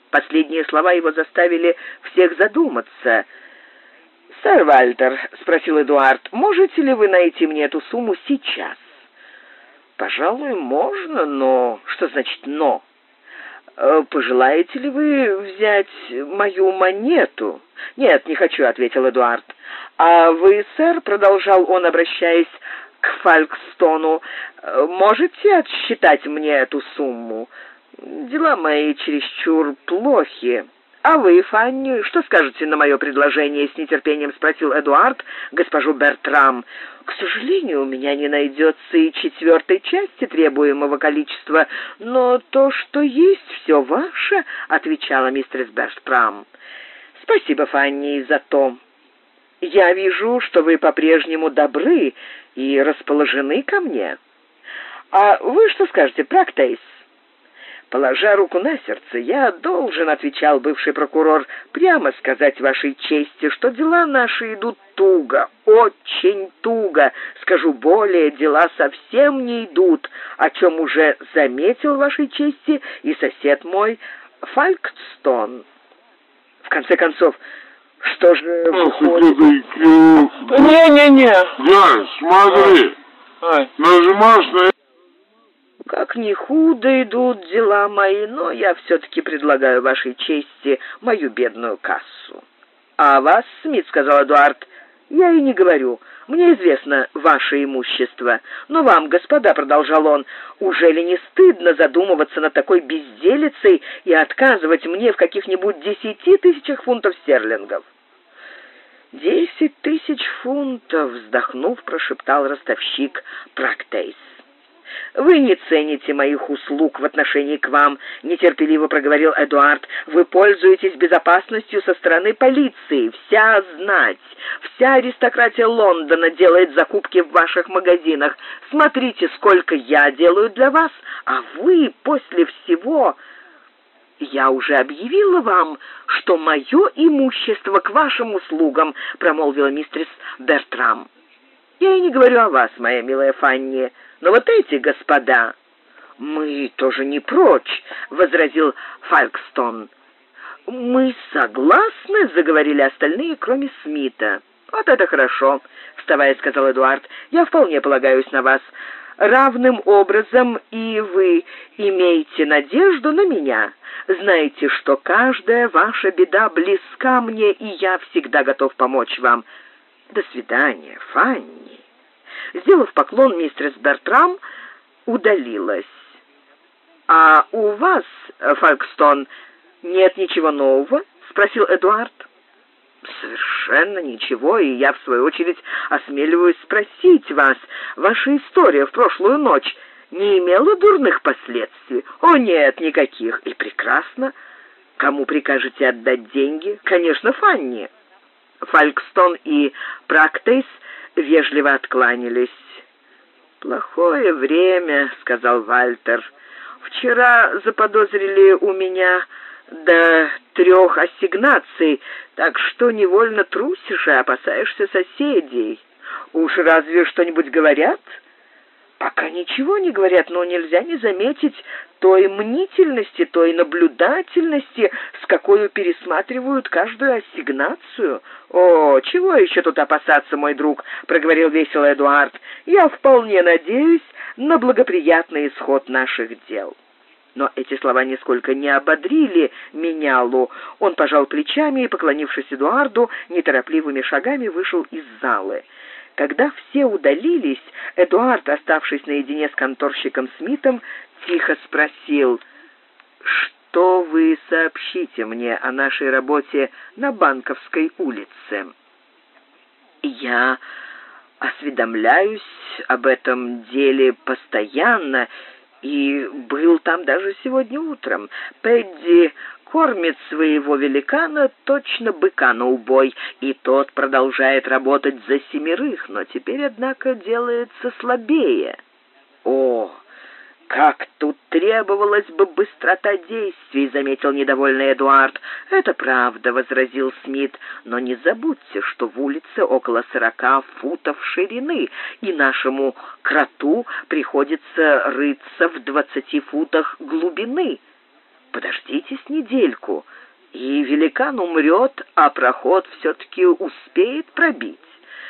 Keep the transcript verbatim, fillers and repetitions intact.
Последние слова его заставили всех задуматься. «Сэр Вальтер», — спросил Эдуард, — «можете ли вы найти мне эту сумму сейчас?» «Пожалуй, можно, но...» «Что значит «но»?» «Пожелаете ли вы взять мою монету?» «Нет, не хочу», — ответил Эдуард. «А вы, сэр», — продолжал он, обращаясь к Фалькстону, — «можете отсчитать мне эту сумму? Дела мои чересчур плохи». «А вы, Фанни, что скажете на мое предложение?» — с нетерпением спросил Эдуард госпожу Бертрам. «К сожалению, у меня не найдется и четвертой части требуемого количества, но то, что есть, все ваше», — отвечала мистерс Бертрам. «Спасибо, Фанни, за то. Я вижу, что вы по-прежнему добры и расположены ко мне. А вы что скажете, Практейс?» «Положа руку на сердце, я должен, — отвечал бывший прокурор, — прямо сказать вашей чести, что дела наши идут туго, очень туго. Скажу более, дела совсем не идут, о чем уже заметил вашей чести и сосед мой Фалькстон. В конце концов, что же выходит?» Не-не-не. Да, смотри. Ай. Нажимаешь на... «Как ни худо идут дела мои, но я все-таки предлагаю вашей чести мою бедную кассу». «А вас, Смит, — сказал Эдуард, — я и не говорю. Мне известно ваше имущество. Но вам, господа, — продолжал он, — уже ли не стыдно задумываться над такой безделицей и отказывать мне в каких-нибудь десяти тысячах фунтов стерлингов?» «Десять тысяч фунтов, — вздохнув, прошептал ростовщик Практейс. «Вы не цените моих услуг в отношении к вам», — нетерпеливо проговорил Эдуард. «Вы пользуетесь безопасностью со стороны полиции. Вся знать, вся аристократия Лондона делает закупки в ваших магазинах. Смотрите, сколько я делаю для вас, а вы после всего...» «Я уже объявила вам, что мое имущество к вашим услугам», — промолвила мистерс Бертрам. «Я и не говорю о вас, моя милая Фанни, но вот эти господа...» «Мы тоже не прочь», — возразил Фалькстон. «Мы согласны», — заговорили остальные, кроме Смита. «Вот это хорошо», — вставая, сказал Эдуард. «Я вполне полагаюсь на вас. Равным образом и вы имеете надежду на меня. Знаете, что каждая ваша беда близка мне, и я всегда готов помочь вам. До свидания, Фанни». Сделав поклон, мистерс Бертрам удалилась. «А у вас, Фалькстон, нет ничего нового?» — спросил Эдуард. «Совершенно ничего, и я, в свою очередь, осмеливаюсь спросить вас, ваша история в прошлую ночь не имела дурных последствий?» «О, нет, никаких. И прекрасно. Кому прикажете отдать деньги?» «Конечно, Фанни». Фалькстон и Практейс вежливо откланялись. «Плохое время», — сказал Вальтер. «Вчера заподозрили у меня до трех ассигнаций, так что невольно трусишь и опасаешься соседей. Уж разве что-нибудь говорят?» «Пока ничего не говорят, но нельзя не заметить той мнительности, той наблюдательности, с какой пересматривают каждую ассигнацию». «О, чего еще тут опасаться, мой друг?» — проговорил весело Эдуард. «Я вполне надеюсь на благоприятный исход наших дел». Но эти слова нисколько не ободрили менялу. Он пожал плечами и, поклонившись Эдуарду, неторопливыми шагами вышел из залы. Когда все удалились, Эдуард, оставшись наедине с конторщиком Смитом, тихо спросил: «Что вы сообщите мне о нашей работе на Банковской улице?» «Я осведомляюсь об этом деле постоянно и был там даже сегодня утром. Пэдди кормит своего великана, точно быка на убой, и тот продолжает работать за семерых, но теперь, однако, делается слабее». «О, как тут требовалась бы быстрота действий», — заметил недовольный Эдуард. «Это правда», — возразил Смит, «но не забудьте, что в улице около сорока футов ширины, и нашему кроту приходится рыться в двадцати футах глубины. подождите с недельку, и великан умрет, а проход все-таки успеет пробить.